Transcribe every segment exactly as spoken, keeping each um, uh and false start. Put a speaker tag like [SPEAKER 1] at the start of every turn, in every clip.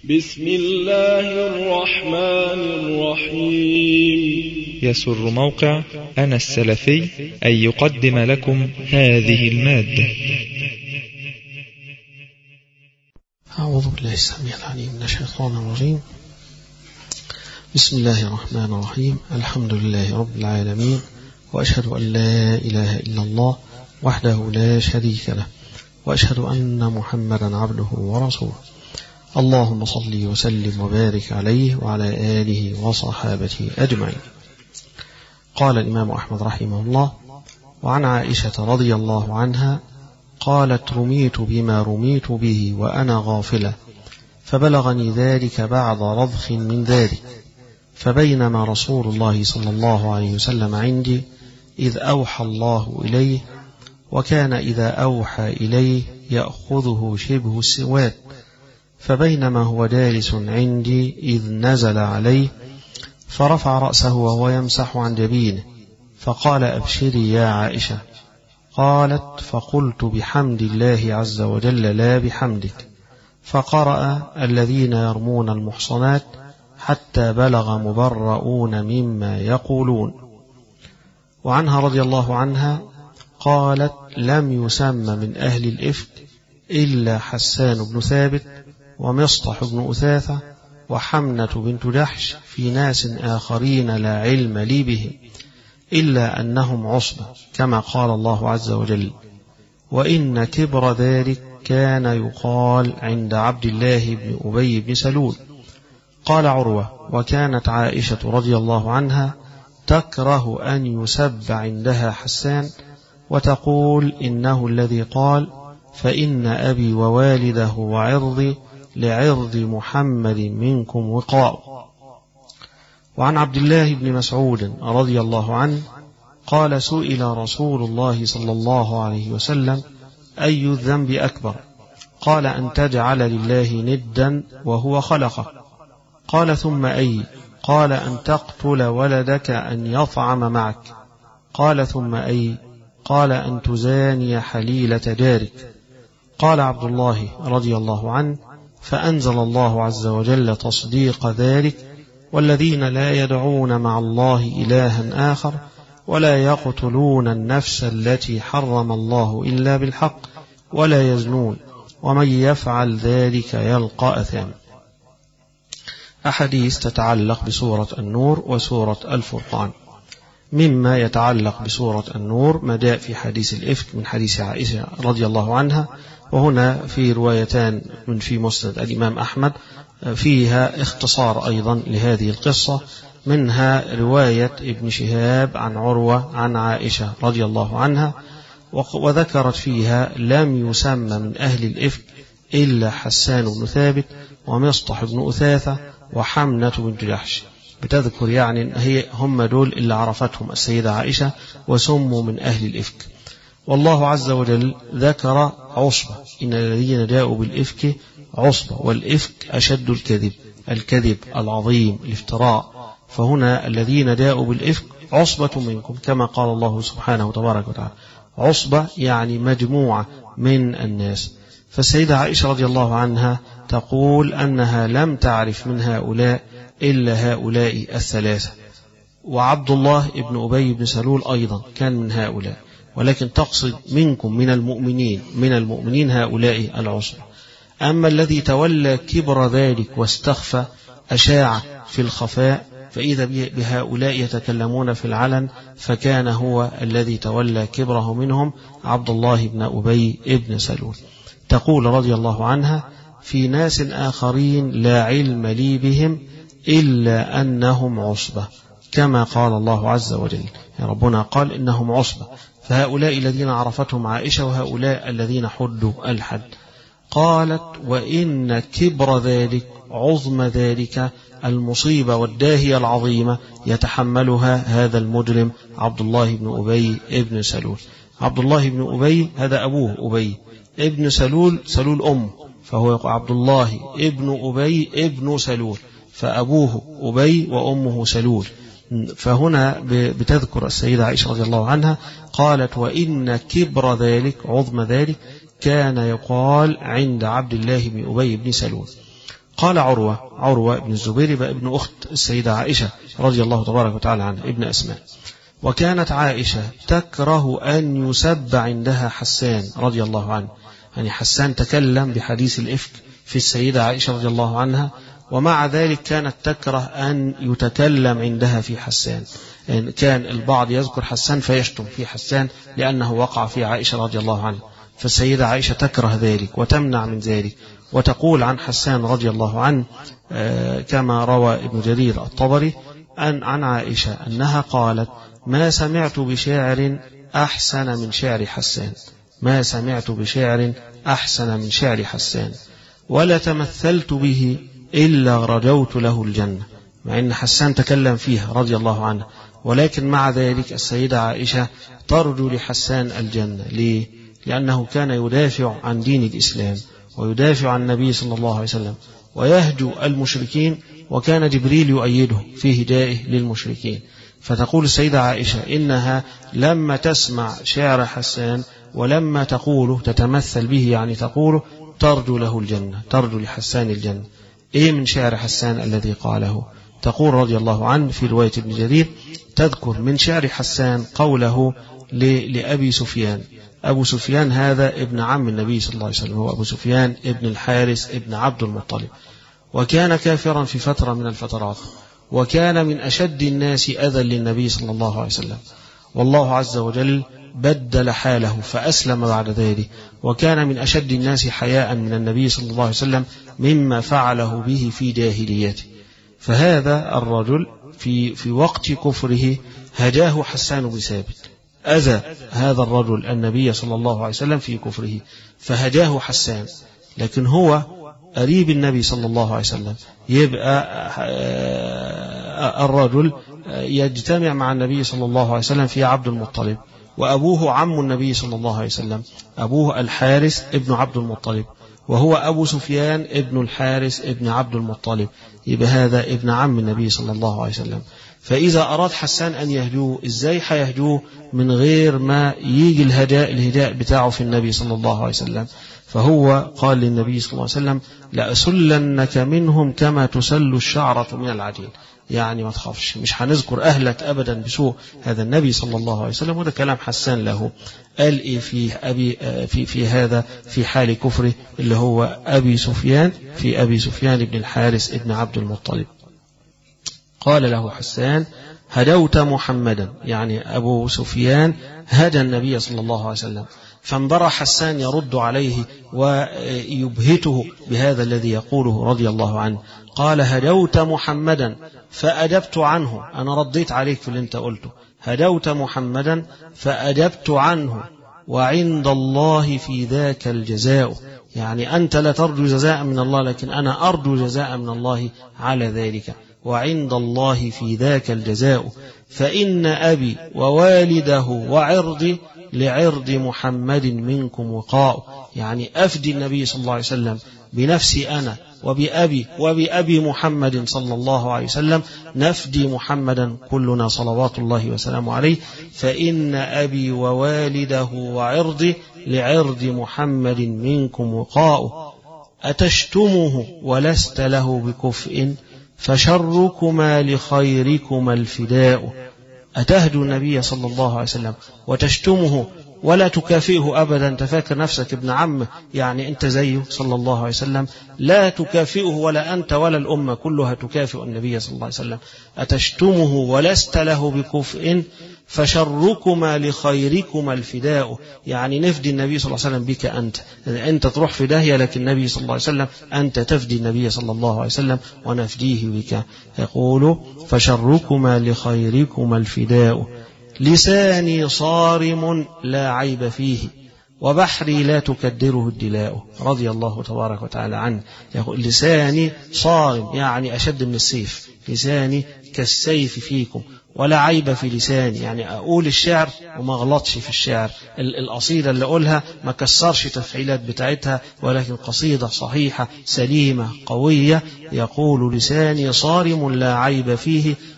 [SPEAKER 1] بسم الله الرحمن الرحيم.
[SPEAKER 2] يسر موقع أنا السلفي أن يقدم لكم هذه المادة.
[SPEAKER 3] أعوذ بالله السميع العليم من الشيطان الرجيم. بسم الله الرحمن الرحيم. الحمد لله رب العالمين، وأشهد أن لا إله إلا الله وحده لا شريك له، وأشهد أن محمدا عبده ورسوله. اللهم صل وسلم وبارك عليه وعلى آله وصحابته أجمعين. قال الإمام أحمد رحمه الله: وعن عائشة رضي الله عنها قالت: رميت بما رميت به وأنا غافلة، فبلغني ذلك بعد رضخ من ذلك، فبينما رسول الله صلى الله عليه وسلم عندي إذ أوحى الله إليه، وكان إذا أوحى إليه يأخذه شبه السواد، فبينما هو جالس عندي إذ نزل عليه، فرفع رأسه وهو يمسح عن جبينه، فقال: أبشري يا عائشة. قالت: فقلت: بحمد الله عز وجل لا بحمدك. فقرأ: الذين يرمون المحصنات حتى بلغ مبرؤون مما يقولون. وعنها رضي الله عنها قالت: لم يسمى من أهل الإفك إلا حسان بن ثابت ومصطح بن أثاثة وحمنة بنت جحش، في ناس آخرين لا علم لي بهم إلا أنهم عصبة، كما قال الله عز وجل: وإن كبر ذلك كان يقال عند عبد الله بن أبي بن سلول. قال عروة: وكانت عائشة رضي الله عنها تكره أن يسب عندها حسان، وتقول: إنه الذي قال: فإن أبي ووالده وعرضي لعرض محمد منكم وقاء. وعن عبد الله بن مسعود رضي الله عنه قال: سئل رسول الله صلى الله عليه وسلم: أي الذنب أكبر؟ قال: أن تجعل لله ندا وهو خلقه. قال: ثم أي؟ قال: أن تقتل ولدك أن يطعم معك. قال: ثم أي؟ قال: أن تزاني حليلة جارك. قال عبد الله رضي الله عنه: فأنزل الله عز وجل تصديق ذلك: والذين لا يدعون مع الله إلها آخر ولا يقتلون النفس التي حرم الله إلا بالحق ولا يزنون ومن يفعل ذلك يلقى أثاما. أحاديث تتعلق بسورة النور وسورة الفرقان. مما يتعلق بسورة النور ما جاء في حديث الإفك من حديث عائشة رضي الله عنها، وهنا في روايتان من في مسند الإمام أحمد فيها اختصار أيضا لهذه القصة، منها رواية ابن شهاب عن عروة عن عائشة رضي الله عنها، وذكرت فيها: لم يسمى من أهل الإفك إلا حسان بن ثابت ومصطح بن أثاثة وحمنة بنت جحش. بتذكر يعني هي هم دول اللي عرفتهم السيدة عائشة وسموا من أهل الإفك. والله عز وجل ذكر عصبة: إن الذين جاءوا بالإفك عصبة، والإفك أشد الكذب، الكذب العظيم، الافتراء. فهنا الذين جاءوا بالإفك عصبة منكم، كما قال الله سبحانه وتبارك وتعالى. عصبة يعني مجموعة من الناس. فالسيدة عائشة رضي الله عنها تقول أنها لم تعرف من هؤلاء إلا هؤلاء الثلاثة، وعبد الله ابن أبي بن سلول أيضا كان من هؤلاء، ولكن تقصد منكم من المؤمنين من المؤمنين هؤلاء العصبة. أما الذي تولى كبر ذلك واستخفى أشاع في الخفاء، فإذا بهؤلاء يتكلمون في العلن، فكان هو الذي تولى كبره منهم عبد الله بن أبي بن سلول. تقول رضي الله عنها: في ناس آخرين لا علم لي بهم إلا أنهم عصبة، كما قال الله عز وجل. يا ربنا قال إنهم عصبة، فهؤلاء الذين عرفتهم عائشة وهؤلاء الذين حدوا الحد. قالت: وإن كبر ذلك، عظم ذلك، المصيبة والداهية العظيمة يتحملها هذا المجرم عبد الله بن أبي ابن سلول. عبد الله بن أبي هذا أبوه أبي، ابن سلول سلول أمه، فهو عبد الله ابن أبي ابن سلول، فأبوه أبي وأمه سلول. فهنا بتذكر السيدة عائشة رضي الله عنها قالت: وإن كبر ذلك، عظم ذلك، كان يقال عند عبد الله بن أبي بن سلول. قال عروة عروة بن الزبير ابن أخت السيدة عائشة رضي الله تبارك وتعالى عنها ابن أسماء. وكانت عائشة تكره أن يسب عندها حسان رضي الله عنه، يعني حسان تكلم بحديث الإفك في السيدة عائشة رضي الله عنها، ومع ذلك كانت تكره أن يتكلم عندها في حسان. يعني كان البعض يذكر حسان فيشتم في حسان لأنه وقع في عائشة رضي الله عنها، فالسيدة عائشة تكره ذلك وتمنع من ذلك، وتقول عن حسان رضي الله عنه كما روى ابن جرير الطبري أن عن عائشة أنها قالت: ما سمعت بشاعر أحسن من شعر حسان، ما سمعت بشاعر أحسن من شعر حسان، ولا تمثلت به إلا رجوت له الجنة. مع أن حسان تكلم فيها رضي الله عنه، ولكن مع ذلك السيدة عائشة ترجو لحسان الجنة. ليه؟ لأنه كان يدافع عن دين الإسلام ويدافع عن النبي صلى الله عليه وسلم ويهجو المشركين، وكان جبريل يؤيده في هدائه للمشركين. فتقول السيدة عائشة إنها لما تسمع شعر حسان ولما تقوله تتمثل به، يعني تقوله ترجو له الجنة، ترجو لحسان الجنة. إيه من شعر حسان الذي قاله؟ تقول رضي الله عنه في رواية ابن جرير تذكر من شعر حسان قوله لأبي سفيان. أبو سفيان هذا ابن عم النبي صلى الله عليه وسلم، هو أبو سفيان ابن الحارث ابن عبد المطلب، وكان كافرا في فترة من الفترات، وكان من أشد الناس أذى للنبي صلى الله عليه وسلم، والله عز وجل بدل حاله فأسلم بعد ذلك، وكان من أشد الناس حياء من النبي صلى الله عليه وسلم مما فعله به في جاهليته. فهذا الرجل في في وقت كفره هجاه حسان بن ثابت، أذى هذا الرجل النبي صلى الله عليه وسلم في كفره فهجاه حسان، لكن هو قريب النبي صلى الله عليه وسلم، يبقى الرجل يجتمع مع النبي صلى الله عليه وسلم في عبد المطلب، وأبوه عم النبي صلى الله عليه وسلم، أبوه الحارث ابن عبد المطلب، وهو أبو سفيان ابن الحارث ابن عبد المطلب، يبقى هذا ابن عم النبي صلى الله عليه وسلم. فإذا أراد حسان أن يهجوه إزاي حيهجوه من غير ما يجي الهداء الهداء بتاعه في النبي صلى الله عليه وسلم؟ فهو قال للنبي صلى الله عليه وسلم: لأسلنك منهم كما تسل الشعرة من العجين، يعني ما تخافش، مش هنذكر أهلك أبدا بسوء هذا النبي صلى الله عليه وسلم. وده كلام حسان له. قال إيه في أبي في في هذا في حال كفره اللي هو أبي سفيان، في أبي سفيان بن الحارث ابن عبد المطلب. قال له حسان: هدوت محمدا، يعني أبو سفيان هدى النبي صلى الله عليه وسلم. فانبرى حسان يرد عليه ويبهته بهذا الذي يقوله رضي الله عنه. قال: هدوت محمدا فأدبت عنه، أنا رديت عليك في اللي انت قلته، هدوت محمدا فأدبت عنه، وعند الله في ذاك الجزاء، يعني أنت لا ترجو جزاء من الله، لكن أنا أرجو جزاء من الله على ذلك، وعند الله في ذاك الجزاء، فإن أبي ووالده وعرضي لعرض محمد منكم وقاء، يعني أفدي النبي صلى الله عليه وسلم بنفسي أنا وبأبي وبأبي محمد صلى الله عليه وسلم، نفدي محمدا كلنا صلوات الله وسلامه عليه، فإن أبي ووالده وعرضي لعرض محمد منكم وقاء، أتشتمه ولست له بكفء، فشركما لخيركما الفداء. أتهدو النبي صلى الله عليه وسلم وتشتمه ولا تكافئه أبدا، تفكر نفسك ابن عمه، يعني أنت زيه صلى الله عليه وسلم، لا تكافئه، ولا أنت ولا الأمة كلها تكافئ النبي صلى الله عليه وسلم. أتشتمه ولست له بكفء، فشركما لخيركما الفداء، يعني نفدي النبي صلى الله عليه وسلم بك أنت، أنت تروح في داهية، لكن النبي صلى الله عليه وسلم أنت تفدي النبي صلى الله عليه وسلم ونفديه بك. يقول: فشركما لخيركما الفداء، لساني صارم لا عيب فيه، وبحري لا تكدره الدلاء. رضي الله تبارك وتعالى عنه. يقول: لساني صارم، يعني أشد من السيف، لساني كالسيف فيكم، ولا عيب في لساني، يعني أقول الشعر وما غلطش في الشعر، القصيدة اللي أقولها ما كسرش تفعيلات بتاعتها، ولكن قصيدة صحيحة سليمة قوية. يقول: لساني صارم لا عيب فيه،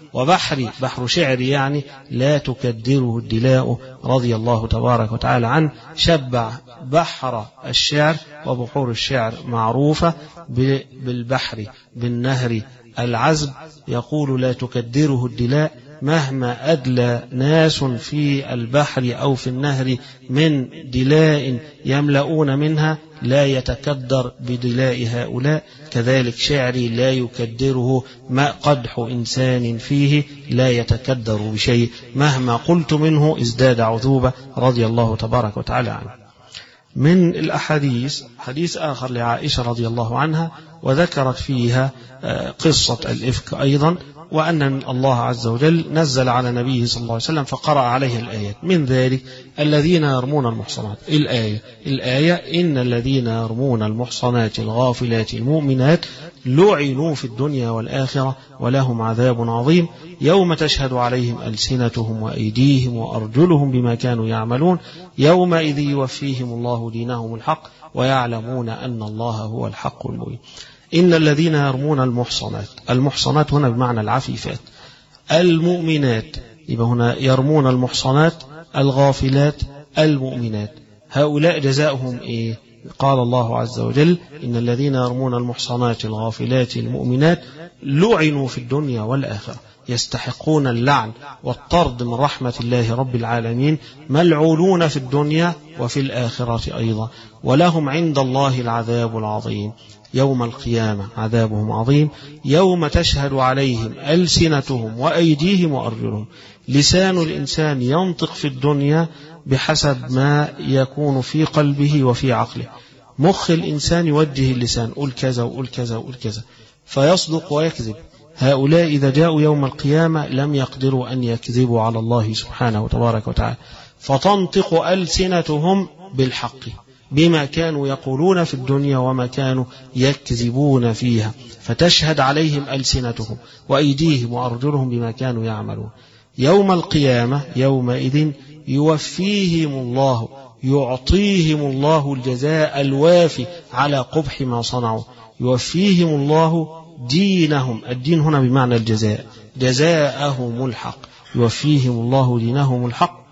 [SPEAKER 3] وبحري بحر شعر يعني لا تكدره الدلاء رضي الله تبارك وتعالى عنه. شبع بحر الشعر وبحور الشعر معروفة بالبحر بالنهر العذب، يقول لا تكدره الدلاء، مهما أدلى ناس في البحر أو في النهر من دلاء يملؤون منها لا يتكدر بدلاء هؤلاء. كذلك شعري لا يكدره ما قدح إنسان فيه، لا يتكدر بشيء، مهما قلت منه ازداد عذوبة رضي الله تبارك وتعالى عنه. من الأحاديث حديث آخر لعائشة رضي الله عنها، وذكرت فيها قصة الإفك أيضا، وأن الله عز وجل نزل على نبيه صلى الله عليه وسلم فقرأ عليه الآيات، من ذلك الذين يرمون المحصنات. الآية الآية إن الذين يرمون المحصنات الغافلات المؤمنات لعنوا في الدنيا والآخرة ولهم عذاب عظيم يوم تشهد عليهم ألسنتهم وأيديهم وأرجلهم بما كانوا يعملون يومئذ يوفيهم الله دينهم الحق ويعلمون أن الله هو الحق المبين. إن الذين يرمون المحصنات، المحصنات هنا بمعنى العفيفات المؤمنات، يبقى هنا يرمون المحصنات الغافلات المؤمنات، هؤلاء جزاؤهم إيه؟ قال الله عز وجل إن الذين يرمون المحصنات الغافلات المؤمنات لعنوا في الدنيا والآخرة، يستحقون اللعن والطرد من رحمة الله رب العالمين، ملعونون في الدنيا وفي الآخرة أيضا، ولهم عند الله العذاب العظيم يوم القيامة، عذابهم عظيم يوم تشهد عليهم ألسنتهم وأيديهم وأرجلهم. لسان الإنسان ينطق في الدنيا بحسب ما يكون في قلبه وفي عقله، مخ الإنسان يوجه اللسان، قل كذا وقل كذا وقل كذا، فيصدق ويكذب. هؤلاء إذا جاءوا يوم القيامة لم يقدروا أن يكذبوا على الله سبحانه وتبارك وتعالى، فتنطق ألسنتهم بالحق بما كانوا يقولون في الدنيا وما كانوا يكذبون فيها، فتشهد عليهم ألسنتهم وأيديهم وأرجلهم بما كانوا يعملون. يوم القيامة يومئذ يوفيهم الله، يعطيهم الله الجزاء الوافي على قبح ما صنعوا، يوفيهم الله دينهم، الدين هنا بمعنى الجزاء، جزاءهم الحق، يوفيهم الله دينهم الحق.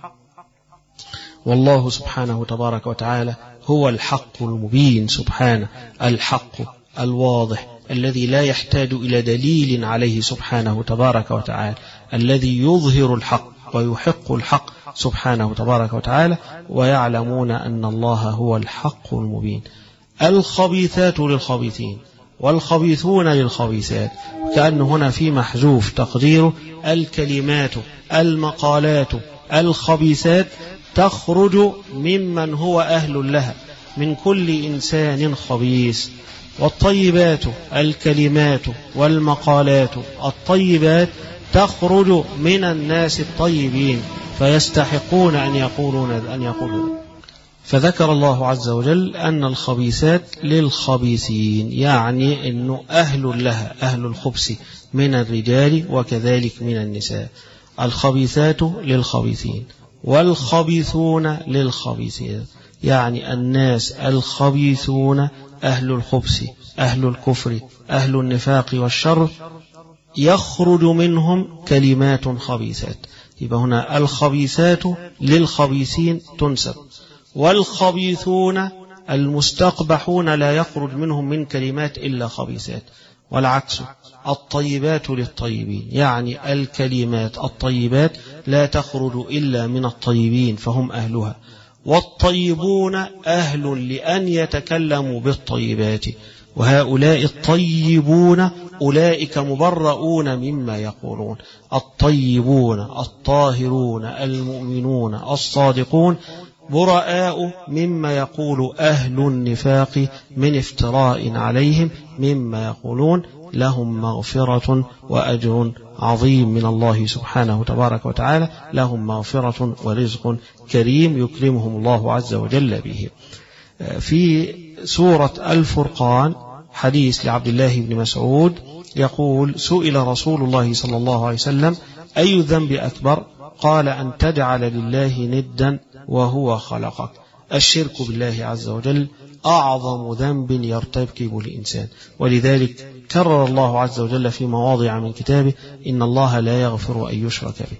[SPEAKER 3] والله سبحانه تبارك وتعالى هو الحق المبين، سبحانه الحق الواضح الذي لا يحتاج إلى دليل عليه سبحانه تبارك وتعالى، الذي يظهر الحق ويحق الحق سبحانه تبارك وتعالى، ويعلمون أن الله هو الحق المبين. الخبيثات للخبيثين والخبيثون للخبيثات، كأن هنا في محذوف تقديره الكلمات المقالات الخبيثات تخرج ممن هو أهل لها من كل إنسان خبيث، والطيبات الكلمات والمقالات الطيبات تخرج من الناس الطيبين فيستحقون أن يقولون أن يقولون. فذكر الله عز وجل أن الخبيثات للخبيثين، يعني أنه أهل لها، أهل الخبث من الرجال وكذلك من النساء. الخبيثات للخبيثين والخبيثون للخبيثين، يعني الناس الخبيثون أهل الخبث أهل الكفر أهل النفاق والشر يخرج منهم كلمات خبيثات. يبقى هنا الخبيثات للخبيثين تنسب، والخبيثون المستقبحون لا يخرج منهم من كلمات إلا خبيثات، والعكس الطيبات للطيبين، يعني الكلمات الطيبات لا تخرج إلا من الطيبين فهم أهلها، والطيبون أهل لأن يتكلموا بالطيبات، وهؤلاء الطيبون أولئك مبرؤون مما يقولون. الطيبون الطاهرون المؤمنون الصادقون براء مما يقول أهل النفاق من افتراء عليهم مما يقولون، لهم مغفرة وأجر عظيم من الله سبحانه تبارك وتعالى، لهم مغفرة ورزق كريم يكرمهم الله عز وجل به. في سورة الفرقان حديث لعبد الله بن مسعود يقول: سئل رسول الله صلى الله عليه وسلم أي الذنب أكبر؟ قال: أن تجعل لله ندا وهو خلقك. الشرك بالله عز وجل أعظم ذنب يرتكب الإنسان، ولذلك كرر الله عز وجل في مواضع من كتابه إن الله لا يغفر أن يشرك به،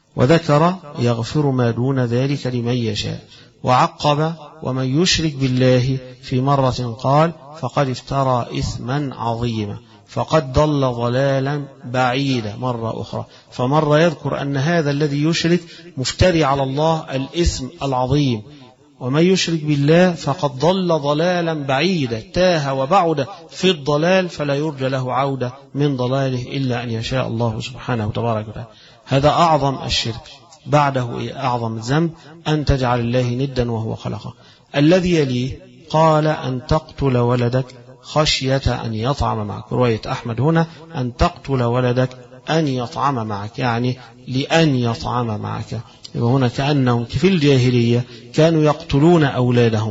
[SPEAKER 3] وذكر يغفر ما دون ذلك لمن يشاء، وعقب ومن يشرك بالله في مرة قال فقد افترى إثما عظيما فقد ضل ضلالا بعيدا مرة أخرى. فمرة يذكر أن هذا الذي يشرك مفتري على الله الإثم العظيم، ومن يشرك بالله فقد ضل ضلالا بعيدا، تاه وبعد في الضلال فلا يرجى له عودة من ضلاله إلا أن يشاء الله سبحانه وتبارك وتعالى. هذا أعظم الشرك. بعده أعظم الذنب أن تجعل الله ندا وهو خلقه. الذي يليه قال أن تقتل ولدك خشية أن يطعم معك. رواية أحمد هنا أن تقتل ولدك أن يطعم معك، يعني لأن يطعم معك. هنا كأنهم في الجاهلية كانوا يقتلون أولادهم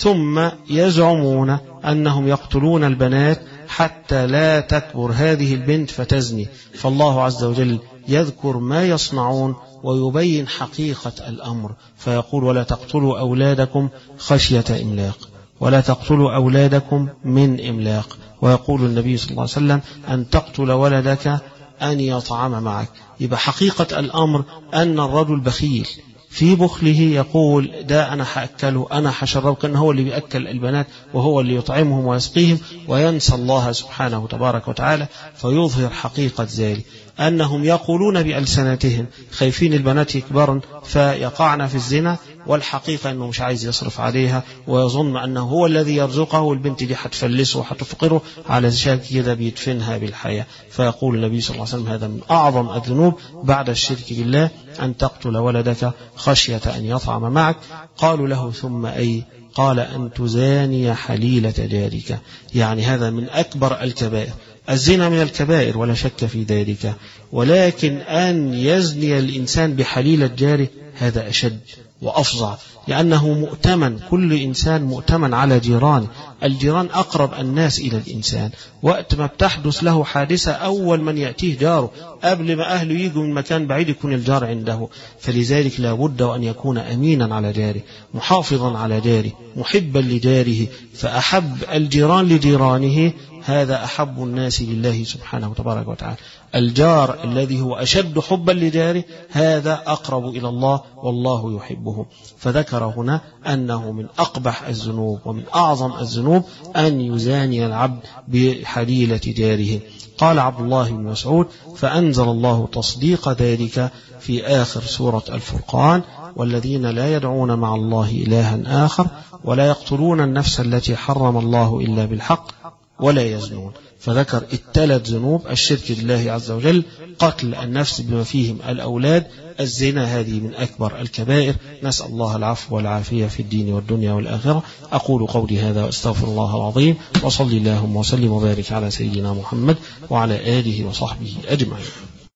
[SPEAKER 3] ثم يزعمون أنهم يقتلون البنات حتى لا تكبر هذه البنت فتزني. فالله عز وجل يذكر ما يصنعون ويبين حقيقة الأمر فيقول ولا تقتلوا أولادكم خشية إملاق، ولا تقتلوا أولادكم من إملاق. ويقول النبي صلى الله عليه وسلم أن تقتل ولدك أن يطعم معك. يبقى حقيقة الأمر أن الرجل بخيل، في بخله يقول ده أنا هأكله أنا هشربه، كان هو اللي بيأكل البنات وهو اللي يطعمهم ويسقيهم، وينسى الله سبحانه تبارك وتعالى. فيظهر حقيقة ذلك أنهم يقولون بألسنتهم خايفين البنات يكبرن فيقعن في الزنا، والحقيقة أنه مش عايز يصرف عليها ويظن أنه هو الذي يرزقه، والبنت دي هتفلسه وهتفقره على شكل كده بيدفنها بالحياة. فيقول النبي صلى الله عليه وسلم هذا من أعظم الذنوب بعد الشرك بالله أن تقتل ولدك خشية أن يطعم معك. قالوا له ثم أي؟ قال أن تزاني حليلة جارك، يعني هذا من أكبر الكبائر. الزنا من الكبائر ولا شك في ذلك، ولكن أن يزني الإنسان بحليلة جاره هذا أشد وأفظع، لأنه مؤتمن، كل إنسان مؤتمن على جيرانه. الجيران أقرب الناس إلى الإنسان، وقت ما بتحدث له حادثة أول من يأتيه جاره، قبل ما أهله يجوا من مكان بعيد يكون الجار عنده. فلذلك لا بد أن يكون أمينا على جاره، محافظا على جاره، محبا لجاره. فأحب الجيران لجيرانه هذا أحب الناس لله سبحانه وتبارك وتعالى. الجار الذي هو أشد حبا لجاره هذا أقرب إلى الله والله يحبه. فذكر هنا أنه من أقبح الذنوب ومن أعظم الذنوب أن يزاني العبد بحليلة جاره. قال عبد الله بن مسعود فأنزل الله تصديق ذلك في آخر سورة الفرقان والذين لا يدعون مع الله إلها آخر ولا يقتلون النفس التي حرم الله إلا بالحق ولا يزنون. فذكر الثلاث ذنوب: الشرك بالله عز وجل، قتل النفس بما فيهم الأولاد، الزنا، هذه من أكبر الكبائر. نسأل الله العفو والعافية في الدين والدنيا والآخرة. أقول قولي هذا وأستغفر الله العظيم، وصلي اللهم وسلم وبارك على سيدنا محمد وعلى آله وصحبه أجمعين.